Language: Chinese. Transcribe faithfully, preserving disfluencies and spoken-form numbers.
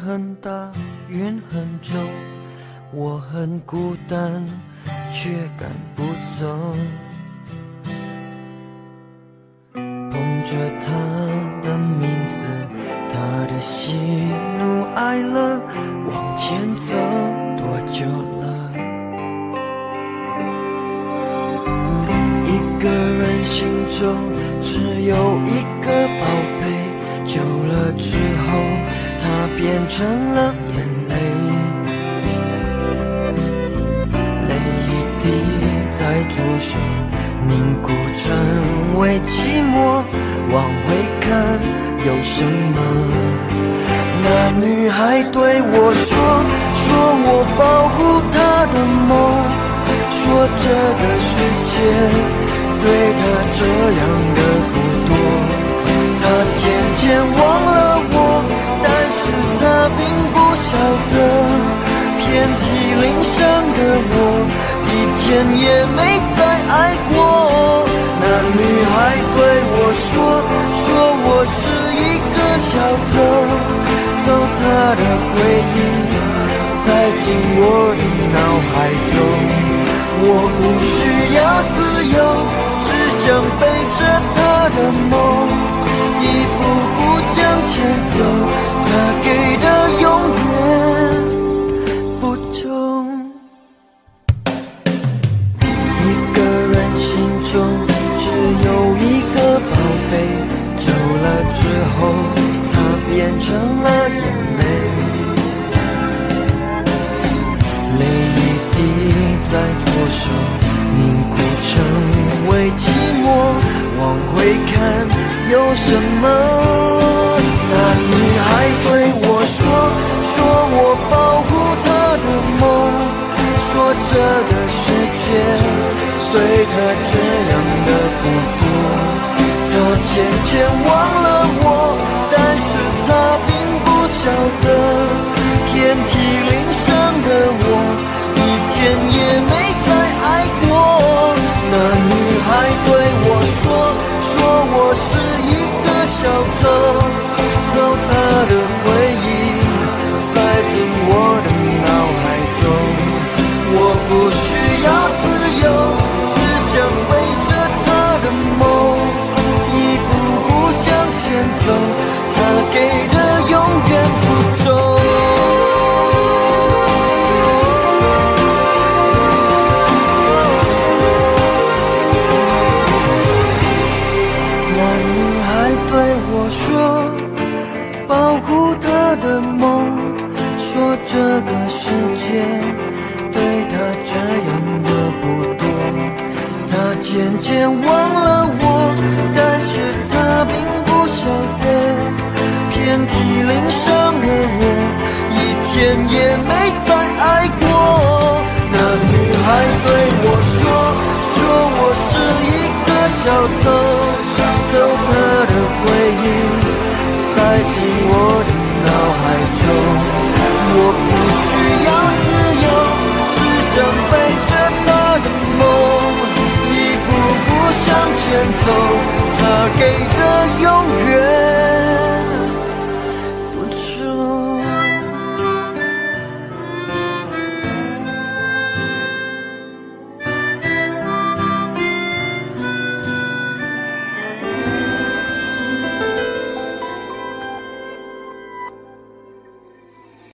很大，云很重，我很孤单，却赶不走。捧着他的名字，他的喜怒哀乐，往前走多久了？一个人心中只有一个宝贝，久了之后它变成了眼泪，泪一滴在左手凝固成为寂寞，往回看有什么？那女孩对我说，说我保护她的梦，说这个世界对她这样的不多。她渐渐忘了我，但是她并不晓得，遍体鳞伤的我一天也没再爱过。那女孩对我说，说我是一个小偷，偷她的回忆塞进我的脑海中。我不需要自由，只想背着她的梦，一步步向前走，她给的永远不同。一个人心中只有一个宝贝，久了之后它变成了眼泪，泪一滴在左手凝固成为寂寞，往回看有什么？那女孩对我说，说我保护她的梦，说这个世界对她这样的不多。她渐渐忘了我，但是她并不晓得，遍体鳞伤的我一天也没再爱过。那女孩对我说，说我是一个小偷，偷她的回忆塞进我的脑海中。我不需要自由，只想背着她的梦，一步步向前走，她给的永远不重。保护她的梦，说这个世界对她这样的不多。她渐渐忘了我，但是她并不晓得，遍体鳞伤的我一天也没再爱过。那女孩对我说，说我是一个小偷，偷她的回忆塞进我的脑海中。我不需要自由，只想背着她的梦，一步步向前走，她给的永远不重。